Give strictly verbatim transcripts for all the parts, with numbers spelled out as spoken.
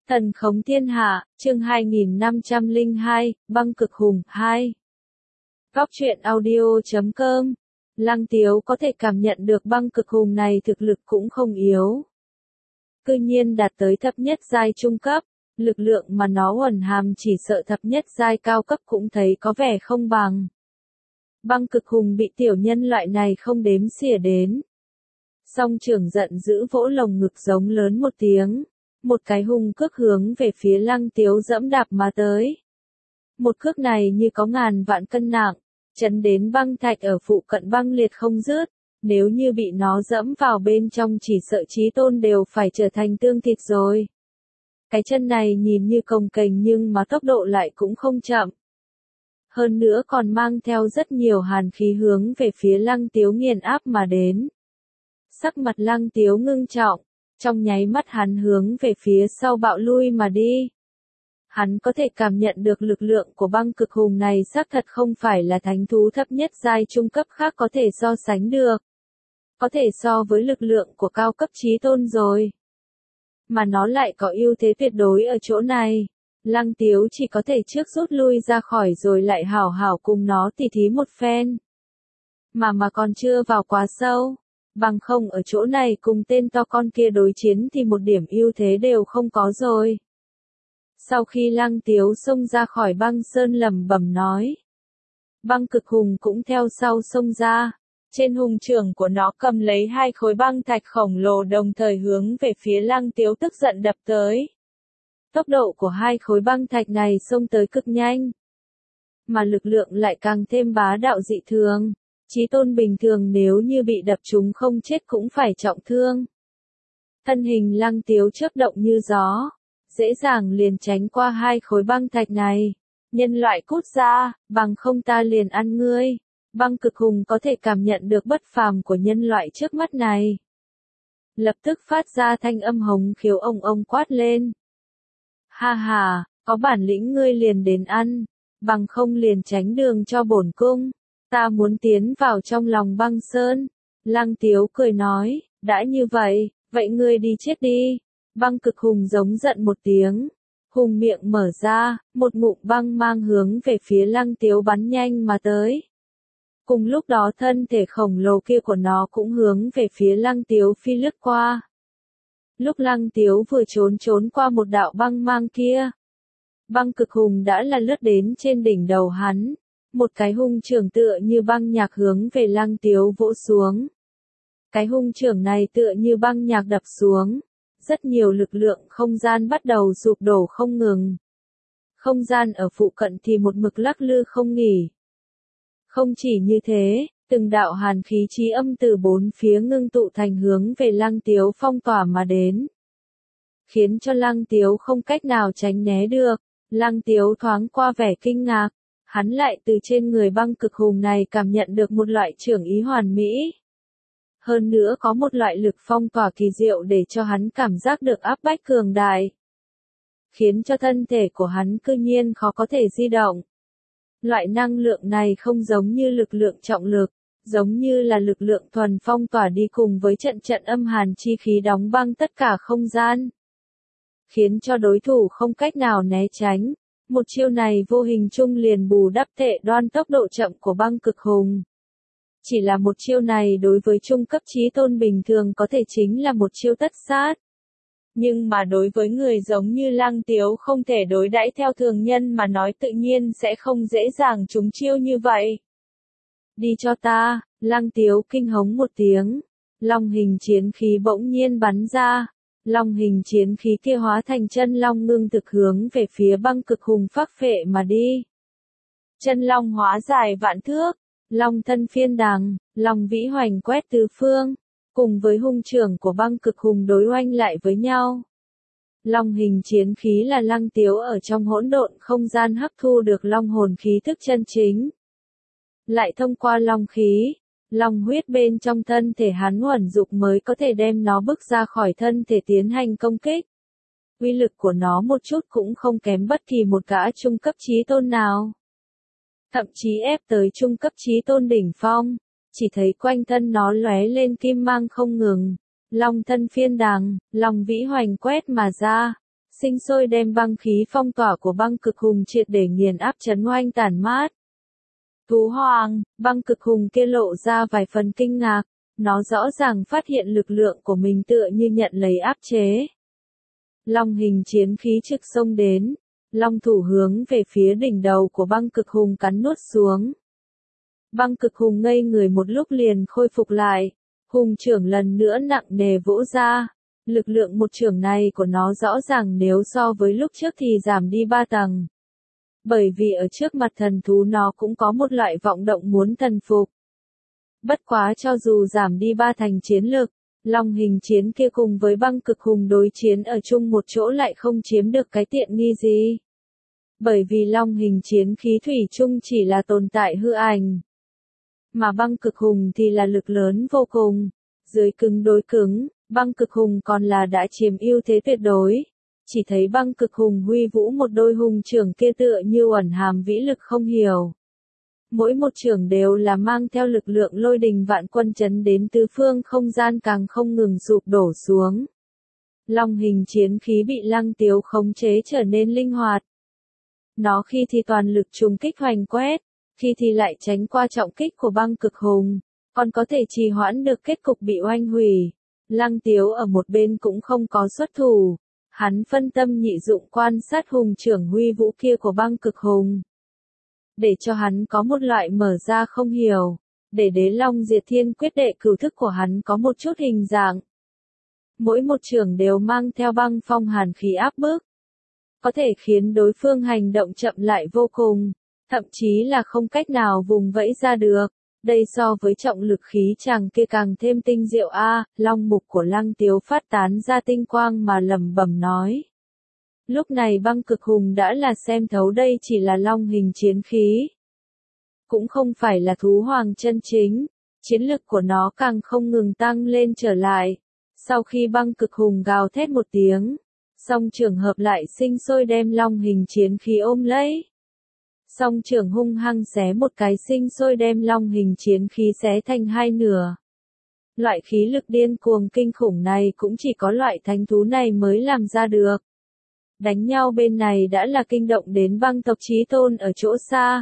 Thần khống thiên hạ, chương hai nghìn năm trăm lẻ hai, băng cực hùng, hai. Góc truyện audio chấm com. Lăng Tiếu có thể cảm nhận được băng cực hùng này thực lực cũng không yếu. Cư nhiên đạt tới thập nhất giai trung cấp, lực lượng mà nó uẩn hàm chỉ sợ thập nhất giai cao cấp cũng thấy có vẻ không bằng. Băng cực hùng bị tiểu nhân loại này không đếm xỉa đến. Song trưởng giận dữ vỗ lồng ngực giống lớn một tiếng. Một cái hung cước hướng về phía Lăng Tiếu dẫm đạp mà tới. Một cước này như có ngàn vạn cân nặng, chấn đến băng thạch ở phụ cận băng liệt không dứt. Nếu như bị nó dẫm vào bên trong chỉ sợ Chí Tôn đều phải trở thành tương thịt rồi. Cái chân này nhìn như cồng kềnh nhưng mà tốc độ lại cũng không chậm. Hơn nữa còn mang theo rất nhiều hàn khí hướng về phía Lăng Tiếu nghiền áp mà đến. Sắc mặt Lăng Tiếu ngưng trọng. Trong nháy mắt hắn hướng về phía sau bạo lui mà đi. Hắn có thể cảm nhận được lực lượng của băng cực hùng này xác thật không phải là thánh thú thấp nhất giai trung cấp khác có thể so sánh được. Có thể so với lực lượng của cao cấp Chí Tôn rồi. Mà nó lại có ưu thế tuyệt đối ở chỗ này. Lăng Tiếu chỉ có thể trước rút lui ra khỏi rồi lại hảo hảo cùng nó tỉ thí một phen. Mà mà còn chưa vào quá sâu. Bằng không ở chỗ này cùng tên to con kia đối chiến thì một điểm ưu thế đều không có rồi. Sau khi Lăng Tiếu xông ra khỏi băng sơn lẩm bẩm nói. Băng cực hùng cũng theo sau xông ra. Trên hùng trưởng của nó cầm lấy hai khối băng thạch khổng lồ đồng thời hướng về phía Lăng Tiếu tức giận đập tới. Tốc độ của hai khối băng thạch này xông tới cực nhanh. Mà lực lượng lại càng thêm bá đạo dị thường. Chí Tôn bình thường nếu như bị đập trúng không chết cũng phải trọng thương. Thân hình Lăng Tiếu chớp động như gió, dễ dàng liền tránh qua hai khối băng thạch này. Nhân loại cút ra, bằng không ta liền ăn ngươi. Băng cực hùng có thể cảm nhận được bất phàm của nhân loại trước mắt này. Lập tức phát ra thanh âm hống khiếu ông ông quát lên. Ha ha, có bản lĩnh ngươi liền đến ăn, bằng không liền tránh đường cho bổn cung. Ta muốn tiến vào trong lòng băng sơn. Lăng Tiếu cười nói, đã như vậy, vậy ngươi đi chết đi. Băng cực hùng giống giận một tiếng. Hùng miệng mở ra, một ngụm băng mang hướng về phía Lăng Tiếu bắn nhanh mà tới. Cùng lúc đó thân thể khổng lồ kia của nó cũng hướng về phía Lăng Tiếu phi lướt qua. Lúc Lăng Tiếu vừa trốn trốn qua một đạo băng mang kia. Băng cực hùng đã là lướt đến trên đỉnh đầu hắn. Một cái hung trưởng tựa như băng nhạc hướng về Lăng Tiếu vỗ xuống. Cái hung trưởng này tựa như băng nhạc đập xuống. Rất nhiều lực lượng không gian bắt đầu sụp đổ không ngừng. Không gian ở phụ cận thì một mực lắc lư không nghỉ. Không chỉ như thế, từng đạo hàn khí chí âm từ bốn phía ngưng tụ thành hướng về Lăng Tiếu phong tỏa mà đến. Khiến cho Lăng Tiếu không cách nào tránh né được. Lăng Tiếu thoáng qua vẻ kinh ngạc. Hắn lại từ trên người băng cực hùng này cảm nhận được một loại trưởng ý hoàn mỹ. Hơn nữa có một loại lực phong tỏa kỳ diệu để cho hắn cảm giác được áp bách cường đại. Khiến cho thân thể của hắn cư nhiên khó có thể di động. Loại năng lượng này không giống như lực lượng trọng lực, giống như là lực lượng thuần phong tỏa đi cùng với trận trận âm hàn chi khí đóng băng tất cả không gian. Khiến cho đối thủ không cách nào né tránh. Một chiêu này vô hình chung liền bù đắp tệ đoan tốc độ chậm của băng cực hùng. Chỉ là một chiêu này đối với trung cấp Chí Tôn bình thường có thể chính là một chiêu tất sát. Nhưng mà đối với người giống như Lăng Tiếu không thể đối đãi theo thường nhân mà nói tự nhiên sẽ không dễ dàng trúng chiêu như vậy. Đi cho ta, Lăng Tiếu kinh hống một tiếng. Long hình chiến khí bỗng nhiên bắn ra. Long hình chiến khí kia hóa thành chân long ngưng thực hướng về phía băng cực hùng phác phệ mà đi. Chân long hóa dài vạn thước, long thân phiên đằng, long vĩ hoành quét tứ phương, cùng với hung trưởng của băng cực hùng đối oanh lại với nhau. Long hình chiến khí là Lăng Tiếu ở trong hỗn độn không gian hấp thu được long hồn khí thức chân chính. Lại thông qua long khí. Long huyết bên trong thân thể hắn huẩn dục mới có thể đem nó bước ra khỏi thân thể tiến hành công kích. Uy lực của nó một chút cũng không kém bất kỳ một gã trung cấp Chí Tôn nào. Thậm chí ép tới trung cấp Chí Tôn đỉnh phong, chỉ thấy quanh thân nó lóe lên kim mang không ngừng. Long thân phiên đằng, long vĩ hoành quét mà ra. sinh sôi đem băng khí phong tỏa của băng cực hùng triệt để nghiền áp chấn oanh tản mát. Thú hoàng, băng cực hùng kia lộ ra vài phần kinh ngạc, nó rõ ràng phát hiện lực lượng của mình tựa như nhận lấy áp chế. Long hình chiến khí trực sông đến, long thủ hướng về phía đỉnh đầu của băng cực hùng cắn nuốt xuống. Băng cực hùng ngây người một lúc liền khôi phục lại, hùng trưởng lần nữa nặng nề vỗ ra, lực lượng một trưởng này của nó rõ ràng nếu so với lúc trước thì giảm đi ba tầng. Bởi vì ở trước mặt thần thú nó cũng có một loại vọng động muốn thần phục. Bất quá cho dù giảm đi ba thành chiến lực, long hình chiến kia cùng với băng cực hùng đối chiến ở chung một chỗ lại không chiếm được cái tiện nghi gì. Bởi vì long hình chiến khí thủy chung chỉ là tồn tại hư ảnh. Mà băng cực hùng thì là lực lớn vô cùng. Dưới cứng đối cứng, băng cực hùng còn là đã chiếm ưu thế tuyệt đối. Chỉ thấy băng cực hùng huy vũ một đôi hùng trưởng kia tựa như ẩn hàm vĩ lực không hiểu. Mỗi một trưởng đều là mang theo lực lượng lôi đình vạn quân chấn đến tứ phương không gian càng không ngừng sụp đổ xuống. Long hình chiến khí bị Lăng Tiếu khống chế trở nên linh hoạt. Nó khi thì toàn lực trùng kích hoành quét, khi thì lại tránh qua trọng kích của băng cực hùng, còn có thể trì hoãn được kết cục bị oanh hủy. Lăng Tiếu ở một bên cũng không có xuất thủ, hắn phân tâm nhị dụng quan sát hùng trưởng huy vũ kia của băng cực hùng. Để cho hắn có một loại mở ra không hiểu, để đế long diệt thiên quyết đệ cửu thức của hắn có một chút hình dạng. Mỗi một trưởng đều mang theo băng phong hàn khí áp bức, có thể khiến đối phương hành động chậm lại vô cùng, thậm chí là không cách nào vùng vẫy ra được. Đây so với trọng lực khí chàng kia càng thêm tinh diệu a. Long mục của Lăng Tiếu phát tán ra tinh quang mà lẩm bẩm nói. Lúc này băng cực hùng đã là xem thấu đây chỉ là long hình chiến khí. Cũng không phải là thú hoàng chân chính, chiến lực của nó càng không ngừng tăng lên trở lại. Sau khi băng cực hùng gào thét một tiếng, song trường hợp lại sinh sôi đem long hình chiến khí ôm lấy. Song trường hung hăng xé một cái sinh sôi đem long hình chiến khí xé thành hai nửa. Loại khí lực điên cuồng kinh khủng này cũng chỉ có loại thánh thú này mới làm ra được. Đánh nhau bên này đã là kinh động đến băng tộc chí tôn ở chỗ xa.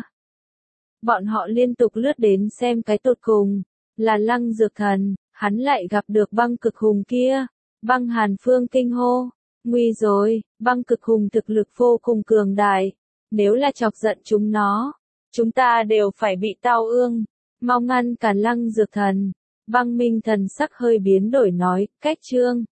Bọn họ liên tục lướt đến xem cái tột cùng, là Lăng Dược Thần, hắn lại gặp được băng cực hùng kia. Băng Hàn Phương kinh hô, nguy rồi, băng cực hùng thực lực vô cùng cường đại. Nếu là chọc giận chúng nó, chúng ta đều phải bị tao ương. Mau ngăn cản Lăng Dược Thần. Băng Minh Thần sắc hơi biến đổi nói, cách chương.